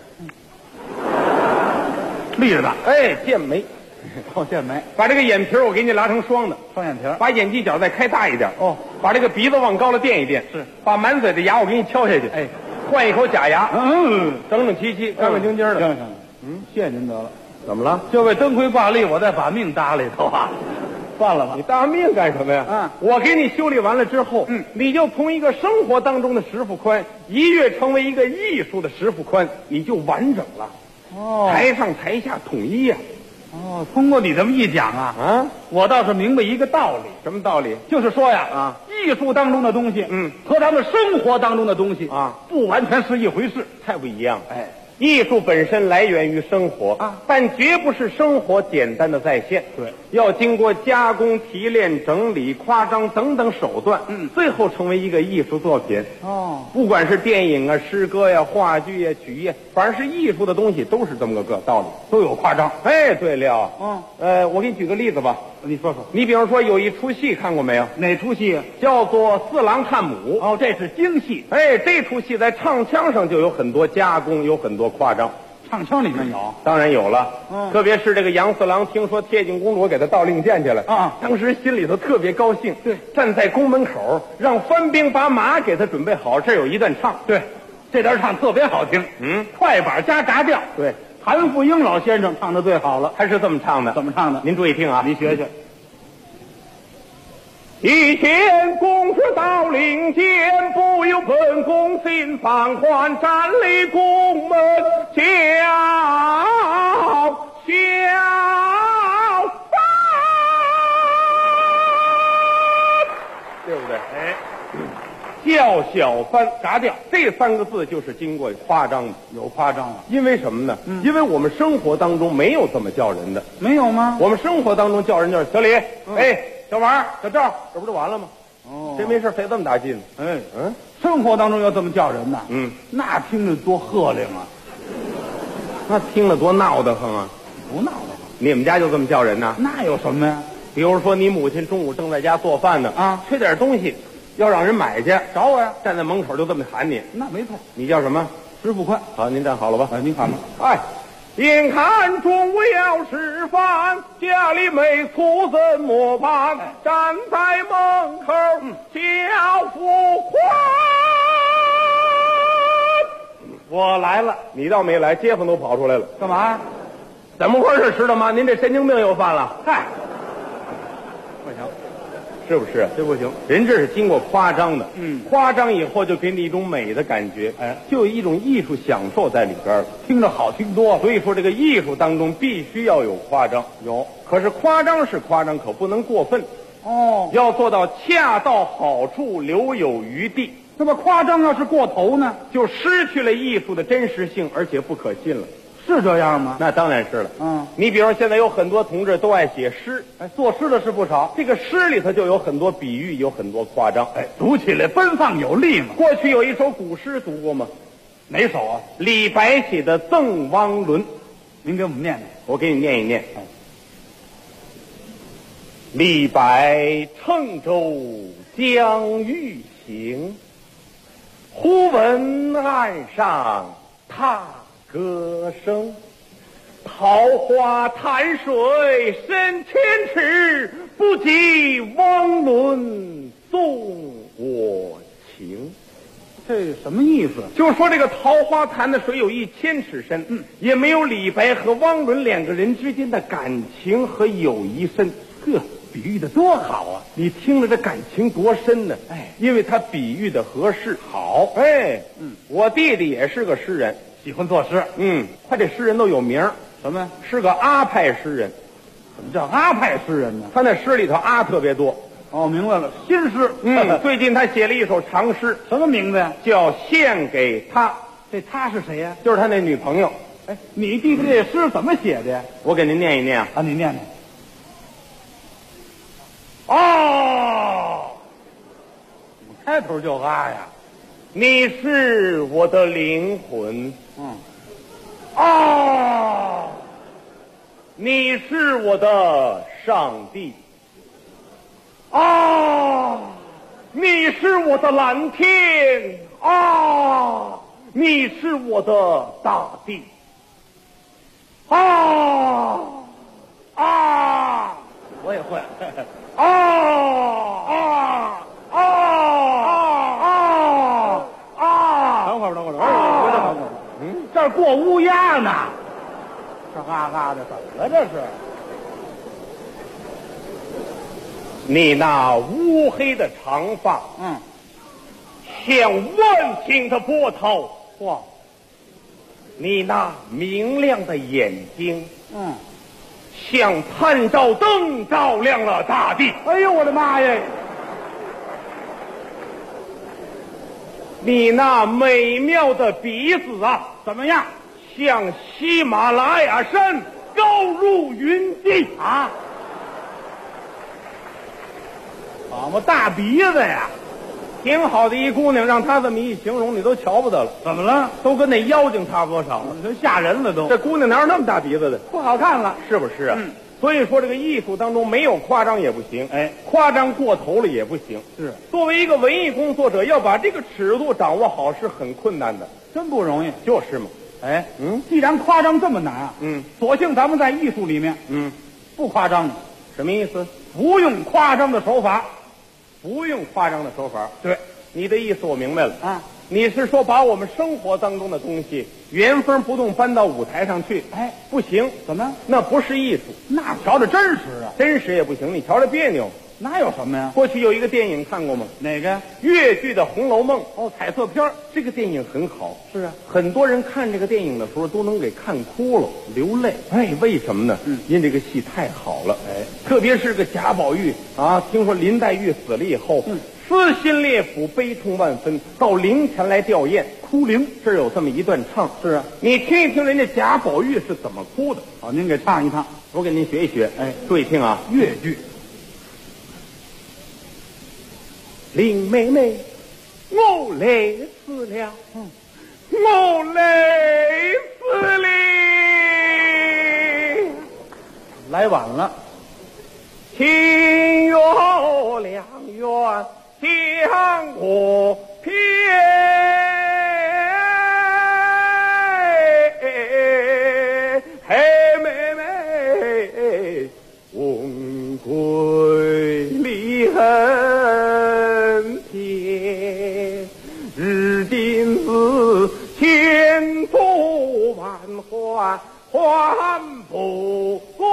立着的。 哎，剑眉， 剑眉。 把这个眼皮我给你拉成双的， 双眼皮。 把眼犄角再开大一点。 哦， 把这个鼻子往高了垫一垫。 是， 把满嘴的牙我给你敲下去。 哎， 换一口假牙。整整齐齐，干干净净的。 行，谢谢您得了。 怎么了？ 就为灯辉挂历，我再把命搭里头啊。算了吧， 你搭命干什么呀？我给你修理完了之后，你就从一个生活当中的石富宽一跃成为一个艺术的石富宽，你就完整了。 哦， 台上台下统一呀。 哦，通过你这么一讲啊，我倒是明白一个道理。 什么道理？ 就是说呀，艺术当中的东西，和咱们生活当中的东西啊，不完全是一回事， 太不一样。 哎。 艺术本身来源于生活啊，但绝不是生活简单的再现。 对， 要经过加工、提炼、整理、夸张等等手段，最后成为一个艺术作品。 哦， 不管是电影啊、诗歌呀、话剧呀、曲艺，反正是艺术的东西，都是这么个道理， 都有夸张。 哎，对了，我给你举个例子吧。 你说说。 你比方说有一出戏看过没有？ 哪出戏？ 叫做《四郎探母》。 哦，这是京戏。 哎，这出戏在唱腔上就有很多加工，有很多夸张。 唱腔里面有？ 当然有了。特别是这个杨四郎听说铁镜公主给他盗令箭去了啊，当时心里头特别高兴。 对， 站在宫门口让番兵把马给他准备好，这有一段唱。 对，这段唱特别好听。快板加杂调。 对， 谭富英老先生唱的最好了。 他是这么唱的。 怎么唱的？ 您注意听啊， 你学学。 以前公主到令箭，不由本宫心放宽，站立宫门叫小番，对不对？哎，叫小番杂调，这3个字就是经过夸张的， 有夸张了。 因为什么呢？因为我们生活当中没有这么叫人的。 没有吗？ 我们生活当中叫人就是小李，哎，小王，小赵，这不就完了吗？ 哦， 谁没事费这么大劲？ 哎，生活当中要这么叫人呐，那听着多鹤灵啊， 那听了多闹得慌啊！ 不闹得慌， 你们家就这么叫人呐？ 那有什么呀？ 比如说你母亲中午正在家做饭呢， 啊， 缺点东西，要让人买去， 找我呀， 站在门口就这么喊你， 那没错。 你叫什么？ 石富宽。 好，您站好了吧？ 哎，您喊吧。 哎。眼看中午要吃饭，家里没醋怎么办？站在门口叫富宽。我来了，你倒没来，街坊都跑出来了。 干嘛？ 怎么回事？知道吗？您这神经病又犯了。 嗨，不行， 是不是？ 这不行， 人这是经过夸张的，夸张以后就给你一种美的感觉，哎，就有一种艺术享受在里边了， 听着好听多。 所以说，这个艺术当中必须要有夸张， 有。 可是夸张是夸张，可不能过分。 哦， 要做到恰到好处，留有余地。 那么夸张要是过头呢， 就失去了艺术的真实性，而且不可信了。 是这样吗？ 那当然是了。你比如说现在有很多同志都爱写诗， 哎，作诗的是不少。 这个诗里头就有很多比喻，有很多夸张， 哎，读起来奔放有力嘛。 过去有一首古诗读过吗？ 哪首啊？ 李白写的《赠汪伦》， 您给我们念念。 我给你念一念。李白乘舟将欲行，忽闻岸上踏歌声。桃花潭水深千尺，不及汪伦送我情。 这什么意思？ 就是说这个桃花潭的水有1000尺深，也没有李白和汪伦两个人之间的感情和友谊深。 呵，比喻的多好啊！ 你听着这感情多深呢？ 哎， 因为他比喻的合适。 好， 哎，我弟弟也是个诗人， 喜欢作诗。 他这诗人都有名。 什么？ 是个阿派诗人。 怎么叫阿派诗人呢？ 他那诗里头阿特别多。 哦，明白了，新诗。 最近他写了一首长诗， 什么名字呀？ 叫《献给他》。 这他是谁呀？ 就是他那女朋友。 哎，你弟弟这诗怎么写的呀？ 我给您念一念啊。 你念念。 哦， 开头就啊呀！ 你是我的灵魂。你是我的上帝。你是我的蓝天。你是我的大地。 我也会。等会儿，这儿过乌鸦呢，这嘎嘎的，怎么了这是？ 你那乌黑的长发，像万顷的波涛。 哇！ 你那明亮的眼睛，像探照灯照亮了大地。 哎呦，我的妈呀！ 你那美妙的鼻子啊， 怎么样？ 像喜马拉雅山高入云际啊！ 好嘛，大鼻子呀！ 挺好的一姑娘，让她这么一形容，你都瞧不得了。 怎么了？ 都跟那妖精差不多少了， 真吓人了都。 这姑娘哪有那么大鼻子的？ 不好看了， 是不是啊？所以说这个艺术当中没有夸张也不行，夸张过头了也不行。 是， 作为一个文艺工作者，要把这个尺度掌握好是很困难的， 真不容易。 就是嘛。 既然夸张这么难啊，索性咱们在艺术里面，不夸张。 什么意思？ 不用夸张的手法。 不用夸张的手法。 对， 你的意思我明白了啊。 你是说把我们生活当中的东西原封不动搬到舞台上去？不行。 怎么？ 那不是艺术， 那瞧着真实啊。 真实也不行，你瞧着别扭。 哪有什么呀？ 过去有一个电影看过吗？ 哪个？ 越剧的《红楼梦》。 彩色片这个电影很好。 是啊， 很多人看这个电影的时候都能给看哭了，流泪。为什么呢？因为这个戏太好了。特别是个贾宝玉啊，听说林黛玉死了以后，撕心裂腹，悲痛万分，到灵前来吊唁，哭灵。这儿有这么一段唱。 是啊， 你听一听人家贾宝玉是怎么哭的。 好，您给唱一唱， 我给您学一学。注意听啊， 越剧。 林妹妹，我累死了，我累死了。 来晚了。 情缘良缘将我骗，妹妹问归离恨天，日今是千错万还还不归，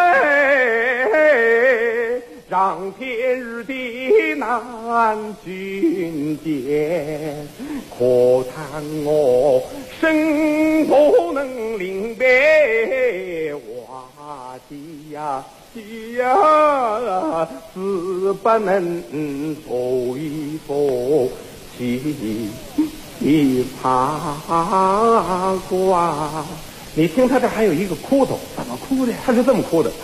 让天日地难君见，可叹我生不能临别瓦地呀呀，死不能做一个奇葩瓜。你听他这还有一个哭头， 怎么哭的呀？ 他是这么哭的。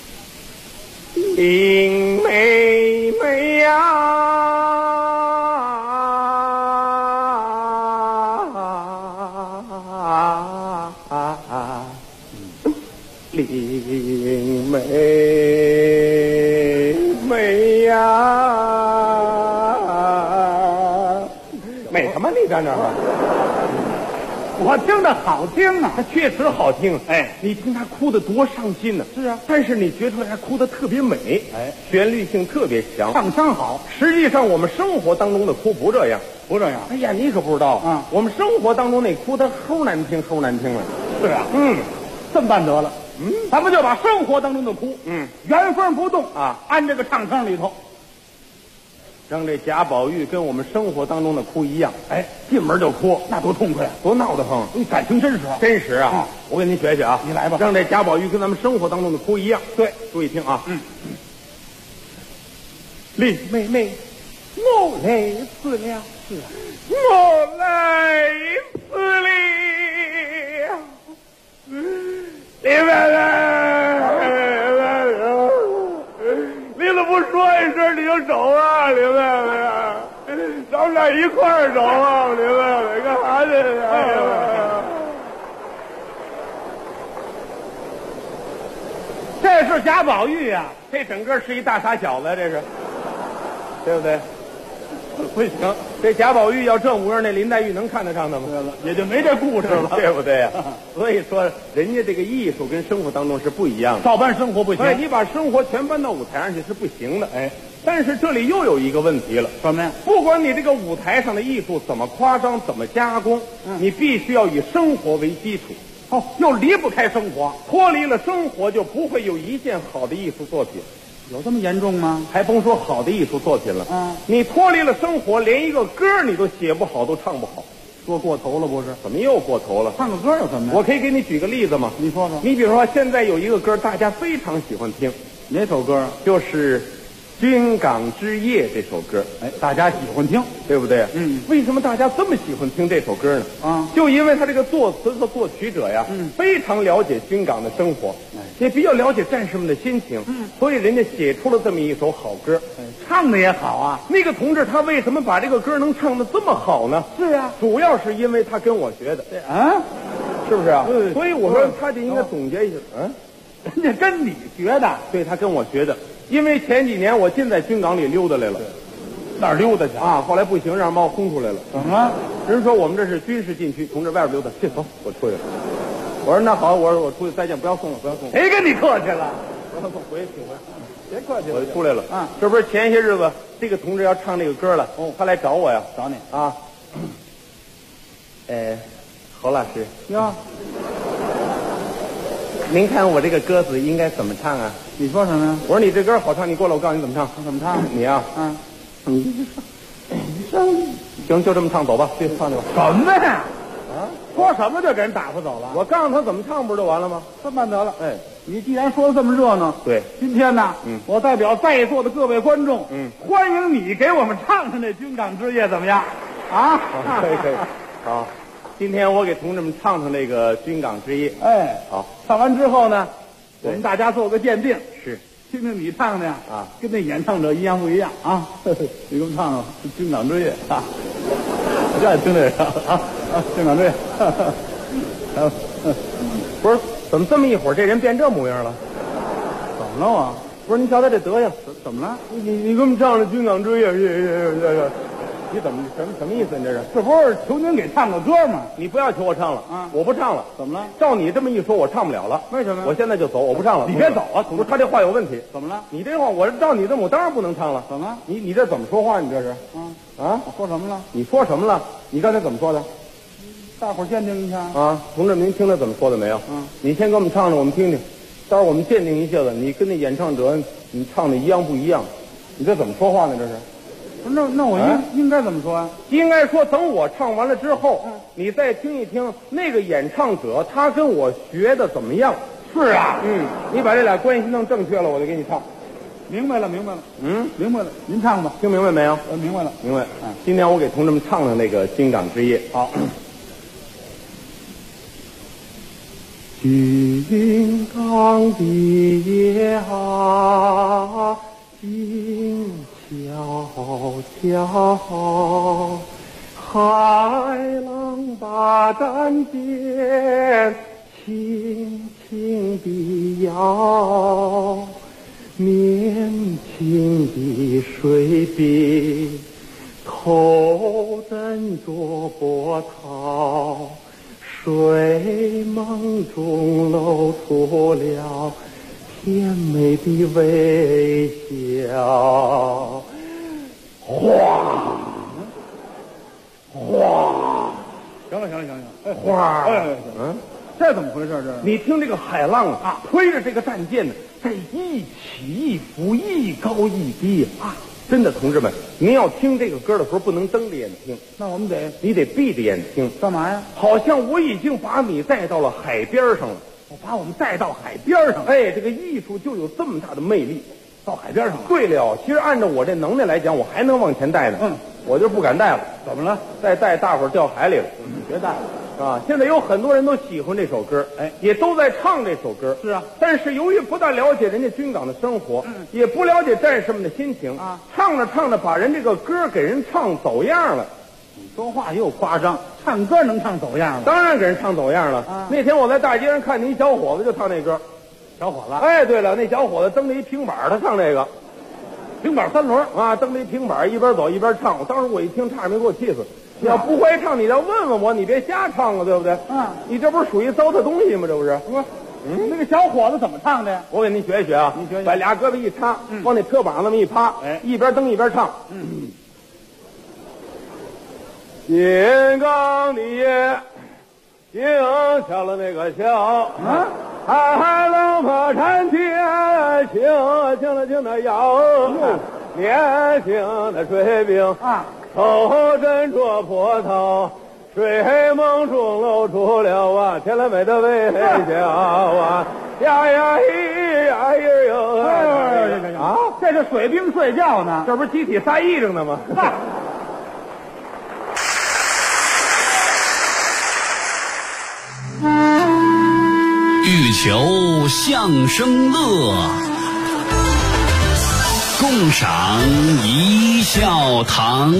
林妹妹呀，林妹妹呀，美什么？你在那儿？ 我听着好听啊， 他确实好听。 哎， 你听他哭得多伤心呢。 是啊， 但是你觉出来他哭得特别美， 哎， 旋律性特别强， 唱腔好。 实际上我们生活当中的哭不这样， 不这样。 哎呀，你可不知道啊， 我们生活当中那哭他齁难听，齁难听了。 是啊，这么办得了。咱们就把生活当中的哭，原封不动啊，按这个唱腔里头。 让这贾宝玉跟我们生活当中的哭一样， 哎，进门就哭，那多痛快啊， 多闹得慌！ 你感情真实， 真实啊！我给您学学啊， 你来吧。 让这贾宝玉跟咱们生活当中的哭一样。 对， 注意听啊。林妹妹，我累死了，我累死了，林妹妹。你怎么不说一声你就走啊，林妹妹？咱们俩一块儿走啊，林妹妹，干啥去？ 这是贾宝玉呀， 这整个是一大傻小子，这是，对不对？不行，这贾宝玉要这模样，那林黛玉能看得上他吗？ 也就没这故事了， 对不对呀？所以说，人家这个艺术跟生活当中是不一样的。 照搬生活不行， 你把生活全搬到舞台上去是不行的。哎，但是这里又有一个问题了， 什么呀？ 不管你这个舞台上的艺术怎么夸张、怎么加工，你必须要以生活为基础。 哦，又离不开生活， 脱离了生活就不会有一件好的艺术作品。 有这么严重吗？ 还甭说好的艺术作品了，你脱离了生活，连一个歌你都写不好，都唱不好， 说过头了不是？ 怎么又过头了？ 唱个歌又怎么样？ 我可以给你举个例子吗？ 你说说。 你比如说，现在有一个歌，大家非常喜欢听， 哪首歌？ 就是《军港之夜》这首歌。 哎，大家喜欢听， 对不对？为什么大家这么喜欢听这首歌呢？就因为他这个作词和作曲者呀，非常了解军港的生活，也比较了解战士们的心情，所以人家写出了这么一首好歌， 唱的也好啊。 那个同志他为什么把这个歌能唱得这么好呢？ 是啊， 主要是因为他跟我学的，是不是啊？所以我说他就应该总结一下， 人家跟你学的， 对，他跟我学的。因为前几年我进在军港里溜达来了， 哪儿溜达去啊？后来不行，让人把我轰出来了。 怎么了？ 人说我们这是军事禁区，同志外边溜达，去走，我出去了。我说那好，我说我出去再见，不要送了，不要送了。 谁跟你客气了？ 不要送，回去请回。 别客气了， 我就出来了。这不是前些日子这个同志要唱这个歌了，他来找我呀， 找你啊。侯老师呀。 您看我这个歌词应该怎么唱啊？ 你说什么呀？ 我说你这歌好唱，你过来我告诉你怎么唱。 怎么唱？ 你呀，行，就这么唱，走吧，去唱去吧。 什么呀？说什么就给人打发走了？ 我告诉他怎么唱，不就完了吗？ 这么办得了。哎，你既然说的这么热闹， 对， 今天呢，我代表在座的各位观众，欢迎你给我们唱唱这《军港之夜》，怎么样？啊？ 可以，好。今天我给同志们唱唱这个《军港之夜》。 哎， 好， 唱完之后呢，我们大家做个鉴定， 是听听你唱的呀，跟那演唱者一样不一样啊？你给我们唱唱《军港之夜》啊！我就爱听这个啊，《军港之夜》。 不是，怎么这么一会儿这人变这模样了？ 怎么了啊？ 不是，你瞧他这德行， 怎么了？ 你给我们唱这《军港之夜》，你怎么什么意思？你这是？ 这不是求您给唱个歌吗？ 你不要求我唱了啊！我不唱了。 怎么了？ 照你这么一说，我唱不了了。 为什么？ 我现在就走，我不唱了。 你别走啊！ 不是，他这话有问题。 怎么了？ 你这话，我照你这么，我当然不能唱了。 怎么？ 你这怎么说话？你这是？ 我说什么了？ 你说什么了？你刚才怎么说的？ 大伙儿鉴定一下啊！同志，您听他怎么说的没有？你先给我们唱唱，我们听听。到时候我们鉴定一下子，你跟那演唱者你唱的一样不一样？你这怎么说话呢？这是？ 那我应该怎么说啊？ 应该说，等我唱完了之后，你再听一听那个演唱者他跟我学的怎么样。 是啊， 你把这俩关系弄正确了，我就给你唱。 明白了。明白了。您唱吧， 听明白没有？ 明白了。 今天我给同志们唱唱那个《军港之夜》。 好。 军港的夜啊，静悄悄，海浪把战舰轻轻地摇，年轻的水兵头枕着波涛， 你的微笑，哗哗。行了，哎， 哗， 这怎么回事？这你听这个海浪啊，推着这个战舰呢，在一起一伏，一高一低啊！真的，同志们，您要听这个歌的时候，不能睁着眼听， 那我们你得闭着眼听。 干嘛呀？ 好像我已经把你带到了海边上了。 我把我们带到海边上， 哎，这个艺术就有这么大的魅力。 到海边上了。 对了，其实按照我这能耐来讲，我还能往前带呢。我就不敢带了。 怎么了？ 再带大伙儿掉海里了。 别带了。 啊，现在有很多人都喜欢这首歌，哎，也都在唱这首歌。 是啊， 但是由于不大了解人家军港的生活，也不了解战士们的心情啊，唱着唱着把人这个歌给人唱走样了。 你说话又夸张，唱歌能唱走样吗？ 当然给人唱走样了。啊，那天我在大街上看见一小伙子就唱那歌， 小伙子。 哎，对了，那小伙子蹬着一平板，他唱这个。 平板三轮啊，蹬着一平板，一边走一边唱。我当时我一听，差点没给我气死。你要不会唱，你要问问我，你别瞎唱啊，对不对？你这不是属于糟蹋东西吗？这不是？ 那个小伙子怎么唱的呀？ 我给您学一学啊， 你学， 把俩胳膊一插，往那车膀那么一趴，一边蹬一边唱。金刚的夜，静下了那个桥，海浪拍山天，轻的摇，年轻的水兵啊。头枕着波涛，水梦中露出了啊甜了美的微笑啊呀咿呀咿哟啊！这是水兵睡觉呢， 这不是集体撒癔症呢吗？ 欲求相声乐，共赏一笑堂。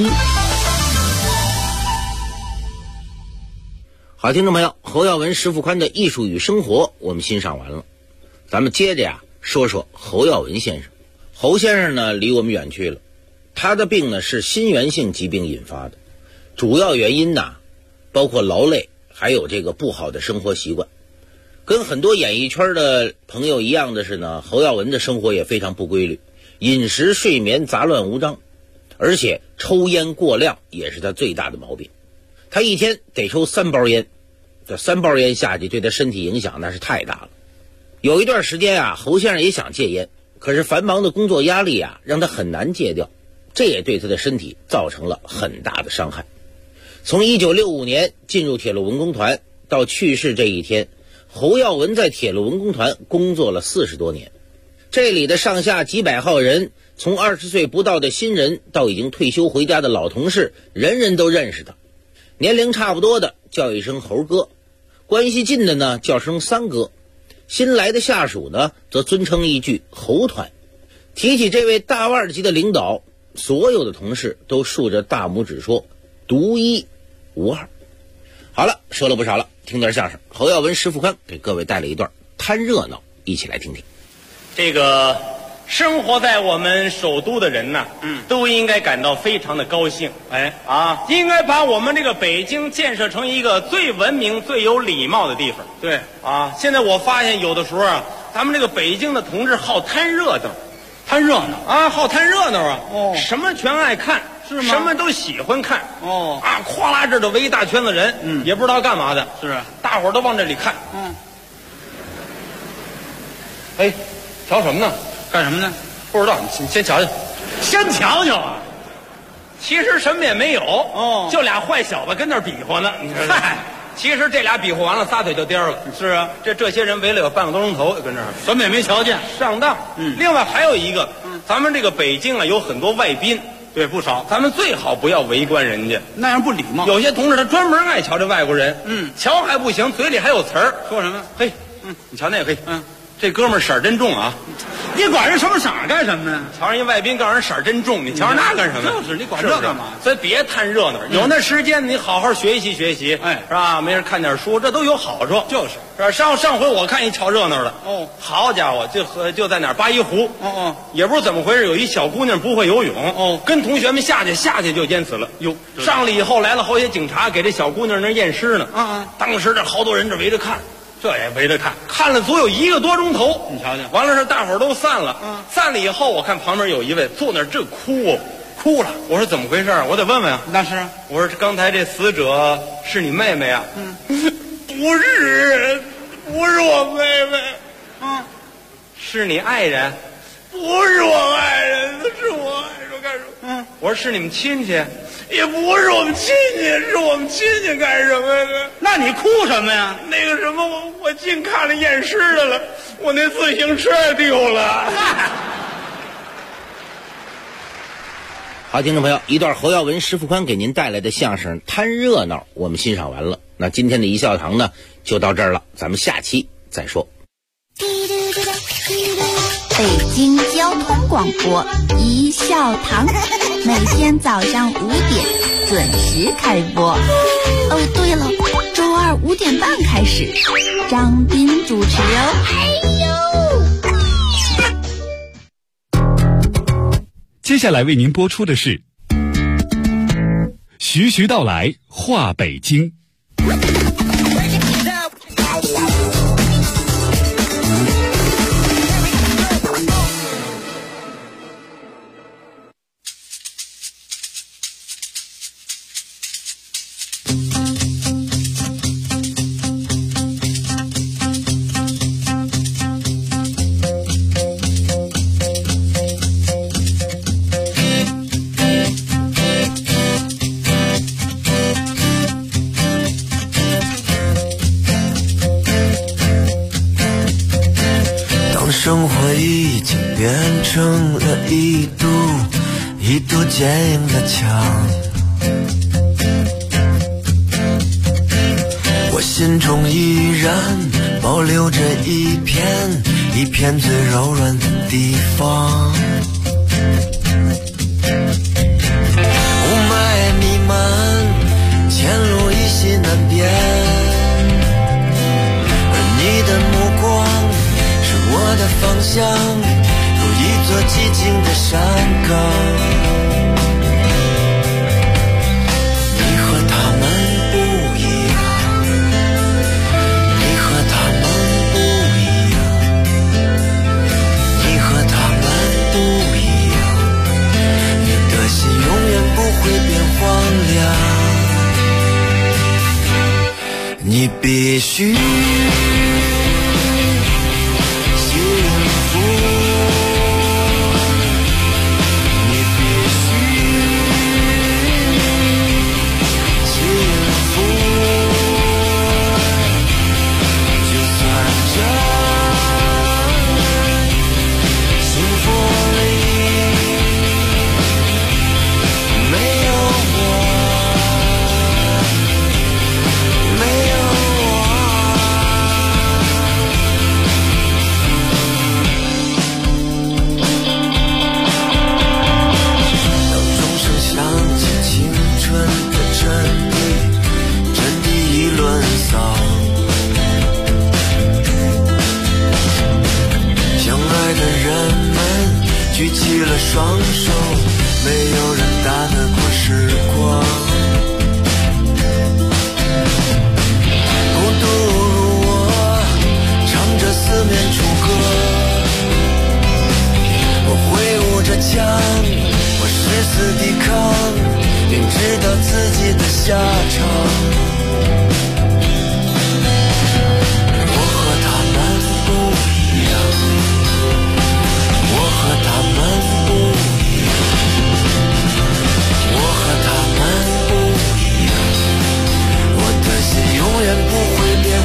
好，听众朋友，侯耀文、石富宽的艺术与生活我们欣赏完了，咱们接着呀说说侯耀文先生。侯先生呢离我们远去了，他的病呢是心源性疾病引发的，主要原因呢包括劳累，还有这个不好的生活习惯。跟很多演艺圈的朋友一样的是呢，侯耀文的生活也非常不规律，饮食睡眠杂乱无章，而且抽烟过量也是他最大的毛病。他一天得抽3包烟，这3包烟下去对他身体影响那是太大了。有一段时间啊，侯先生也想戒烟，可是繁忙的工作压力啊让他很难戒掉，这也对他的身体造成了很大的伤害。从1965年进入铁路文工团到去世这一天，侯耀文在铁路文工团工作了40多年，这里的上下几百号人，从20岁不到的新人到已经退休回家的老同事，人人都认识他。年龄差不多的叫一声侯哥，关系近的呢叫声三哥，新来的下属呢则尊称一句侯团。提起这位大腕级的领导，所有的同事都竖着大拇指说独一无二。好了，说了不少了，听段相声，侯耀文、石富宽给各位带了一段贪热闹，一起来听听。 这个生活在我们首都的人呢，都应该感到非常的高兴。应该把我们这个北京建设成一个最文明、最有礼貌的地方。 对啊，现在我发现有的时候啊，咱们这个北京的同志好贪热闹，好贪热闹啊！什么全爱看。是吗？什么都喜欢看哗啦这就围一大圈子人，也不知道干嘛的。 是啊， 大伙儿都往这里看。哎，瞧什么呢？ 干什么呢？ 不知道，你先瞧瞧。 先瞧瞧啊！ 其实什么也没有，就俩坏小子跟那儿比划呢。你说嗨，其实这俩比划完了，撒腿就颠了。 是啊， 这些人围了有半个多钟头，跟这儿什么也没瞧见， 上当。另外还有一个，咱们这个北京啊，有很多外宾。 对，不少。 咱们最好不要围观人家， 那样不礼貌。 有些同志他专门爱瞧这外国人，瞧还不行，嘴里还有词儿， 说什么？ 嘿，你瞧那个，这哥们儿色儿真重啊！ 你管人什么色儿干什么呢？ 瞧人家外宾告人色儿真重，你瞧那干什么？ 就是你管这干嘛？ 所以别贪热闹，有那时间你好好学习学习，是吧？没人看点书，这都有好处。 就是上回我看一瞧热闹的，好家伙，就在哪儿八一湖，也不知怎么回事，有一小姑娘不会游泳，跟同学们下去就淹死了。哟，上来以后来了好些警察，给这小姑娘那验尸呢。当时这好多人这围着看。 这也没得看，看了足有1个多钟头。 你瞧瞧， 完了是大伙儿都散了，散了以后，我看旁边有一位坐那儿正哭了。我说怎么回事？我得问问啊。 那是， 我说刚才这死者是你妹妹啊？不是我妹妹。是你爱人？不是我爱人，是我爱人干什么？我说是你们亲戚，也不是我们亲戚，是我们亲戚干什么呀？ 那你哭什么呀？ 那个什么，我净看了验尸的了，我那自行车丢了。 好，听众朋友，一段侯耀文、石富宽给您带来的相声《贪热闹》，我们欣赏完了。那今天的一笑堂呢，就到这儿了，咱们下期再说。 北京交通广播一笑堂，每天早上5点准时开播。哦，对了，周二5点半开始，张斌主持哦。 接下来为您播出的是徐徐道来话北京。 生活已经变成了一堵坚硬的墙，我心中依然保留着一片最柔软的地方。雾霾弥漫，前路依稀难辨，而你的目光我的方向，如一座寂静的山岗。你和他们不一样，你和他们不一样，你和他们不一样，你的心永远不会变荒凉。你必须举起了双手，没有人打得过时光。孤独如我，唱着四面楚歌，我挥舞着枪，我誓死抵抗，并知道自己的下场。我和他们不一样，我和他们不一样，我和他们不一样，我的心永远不会变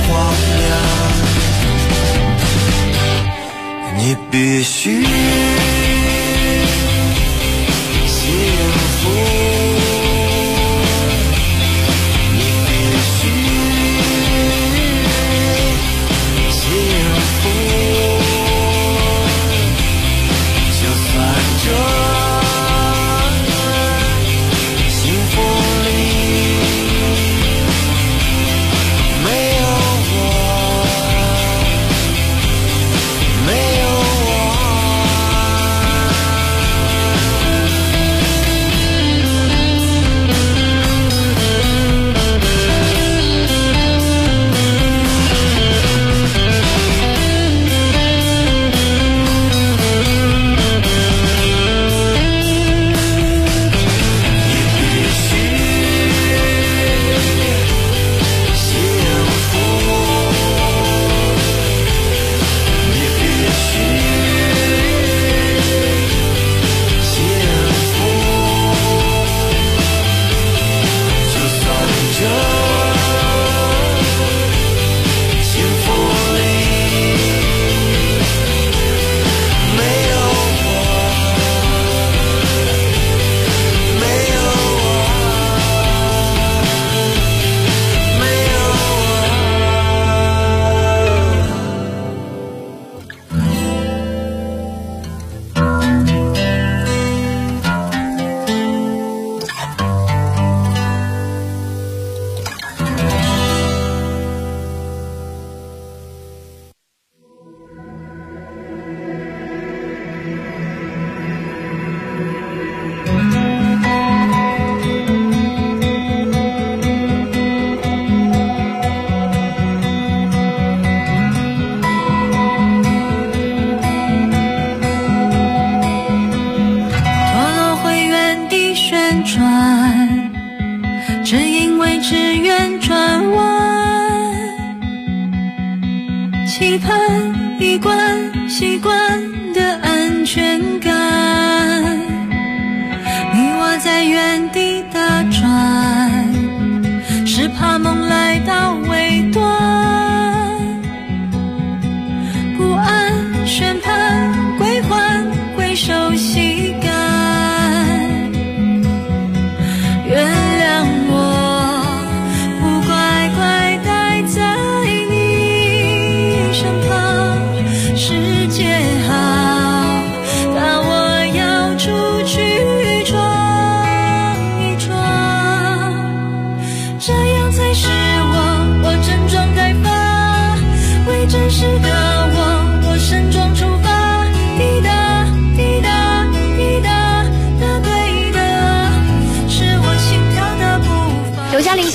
荒凉。你必须幸福，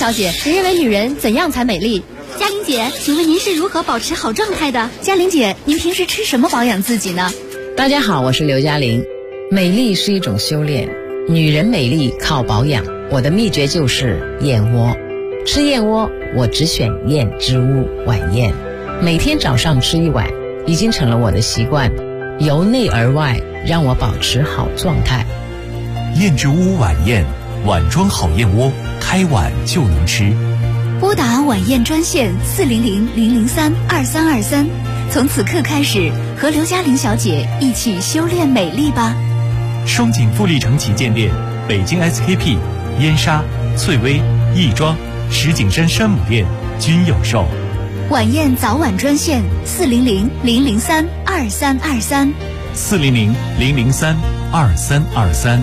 小姐，您认为女人怎样才美丽？ 嘉玲姐，请问您是如何保持好状态的？ 嘉玲姐，您平时吃什么保养自己呢？ 大家好，我是刘嘉玲。美丽是一种修炼，女人美丽靠保养。我的秘诀就是燕窝。吃燕窝，我只选燕之屋晚燕，每天早上吃1碗，已经成了我的习惯，由内而外让我保持好状态。 燕之屋晚燕，碗装好燕窝，开碗就能吃。 拨打晚燕专线400-003-2323，从此刻开始和刘嘉玲小姐一起修炼美丽吧。 双井富力城旗舰店、北京 SKP、燕莎、翠微、亦庄、石景山山姆店均有售。 晚燕早晚专线400-003-2323。 400-003-2323。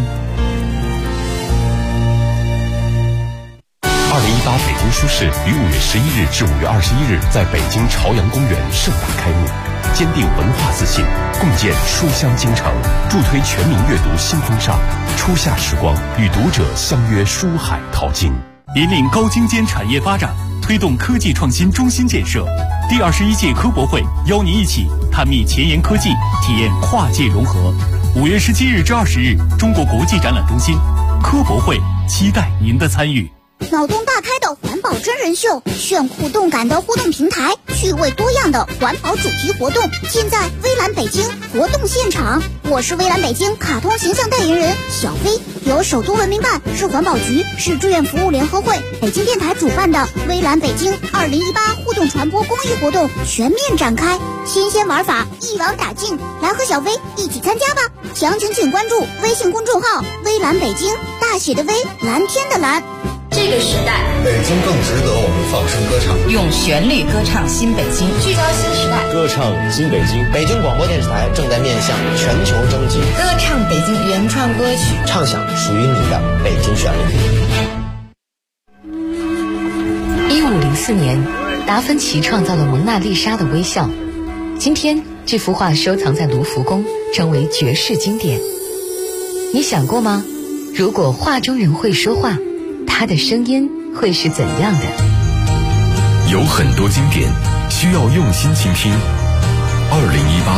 2018北京书市于5月11日至5月21日在北京朝阳公园盛大开幕，坚定文化自信，共建书香京城，助推全民阅读新风尚。初夏时光，与读者相约书海淘金， 引领高精尖产业发展，推动科技创新中心建设。第21届科博会邀您一起探秘前沿科技，体验跨界融合。5月17日至20日，中国国际展览中心科博会，期待您的参与。 脑洞大开的环保真人秀，炫酷动感的互动平台，趣味多样的环保主题活动，现在微蓝北京活动现场。我是微蓝北京卡通形象代言人小飞，由首都文明办、市环保局、市志愿服务联合会、北京电台主办的微蓝北京2018互动传播公益活动全面展开，新鲜玩法一网打尽，来和小飞一起参加吧！详情请关注微信公众号微蓝北京，大写的微，蓝天的蓝。 这个时代， 北京更值得我们放声歌唱， 用旋律歌唱新北京， 聚焦新时代， 歌唱新北京。北京广播电视台正在面向全球征集， 歌唱北京原创歌曲， 唱响属于你的北京旋律。 1504年，达芬奇创造了蒙娜丽莎的微笑。今天，这幅画收藏在卢浮宫，成为绝世经典。你想过吗？如果画中人会说话，他的声音会是怎样的？ 有很多经典需要用心倾听。2018